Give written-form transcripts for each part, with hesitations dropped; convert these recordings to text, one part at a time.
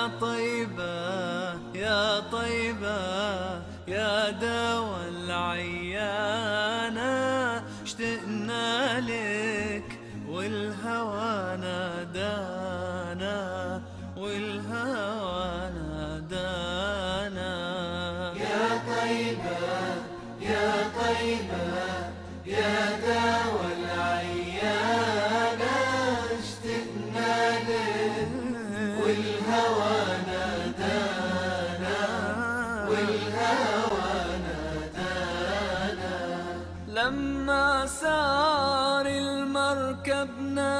يا طيبة يا طيبة يا دوا العيانة، اشتقنا لك والهوى نادانا، والهوى نادانا. يا طيبة يا طيبة يا دوا العيانة، اشتقنا لك والهوى نادانا، والهوى نادانا. لما سار المركب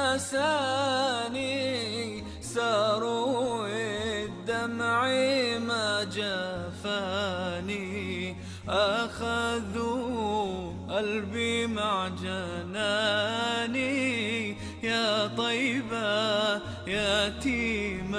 ناساني، ساروا الدمع ما جفاني، أخذوا قلبي مع جناني. يا طيبة يتيم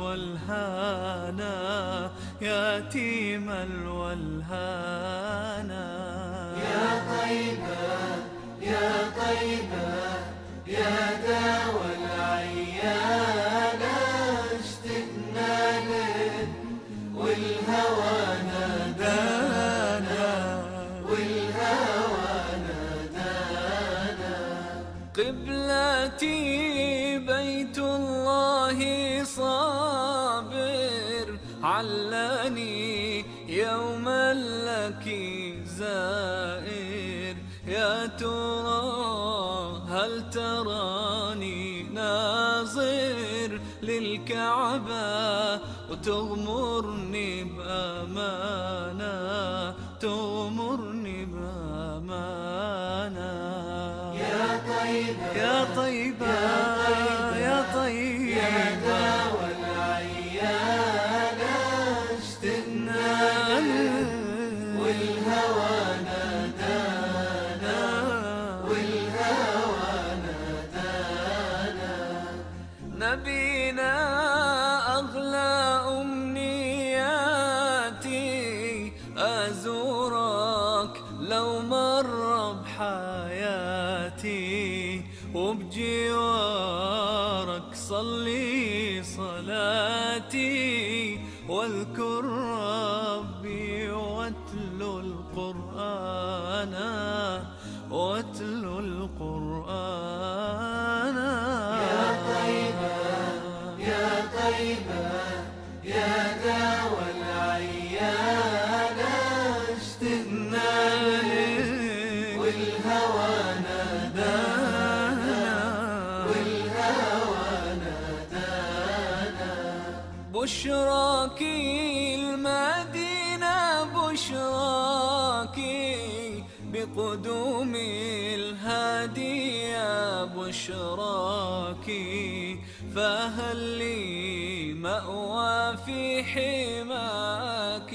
الولهانا، يتيم الولهانا. يا طيبة يا طيبة يا دوا العيانة، اشتقنا لك والهوى نادانا، والهوى نادانا. قبلتي بيت الله صابر، علاني يوما لك زائر. يا ترى هل تراني ناظر للكعبة، وتغمرني بأمانة، تغمرني بأمانة. يا طيبة يا طيبة يا طيبة يا دوا العيانة، اشتقنا لك والهوى نادانا، والهوى نادانا. نبينا أغلى أمنياتي، أزورك لو مر بحياتي، وبجوارك صلي صلاتي، واذكر ربي واتلو القرآن، واتلو القرآن. يا طيبة يا طيبة يا دوا العيانة، اشتقنا لك والهوى نادانا، والهوى نادانا. بشراكي المدينة، بشراكي بقدوم الهادي، يا بشراكي فهل لي مأوى في حماك.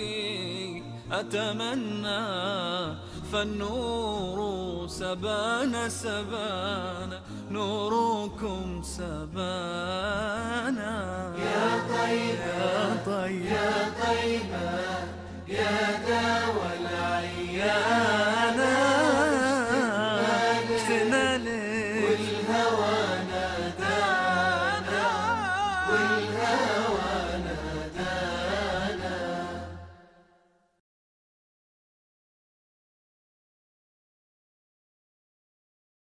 أتمنى فالنور سبانا سبانا، نوركم سبانا. يا طيبة يا طيبة يا طيبة يا دوا العيانة،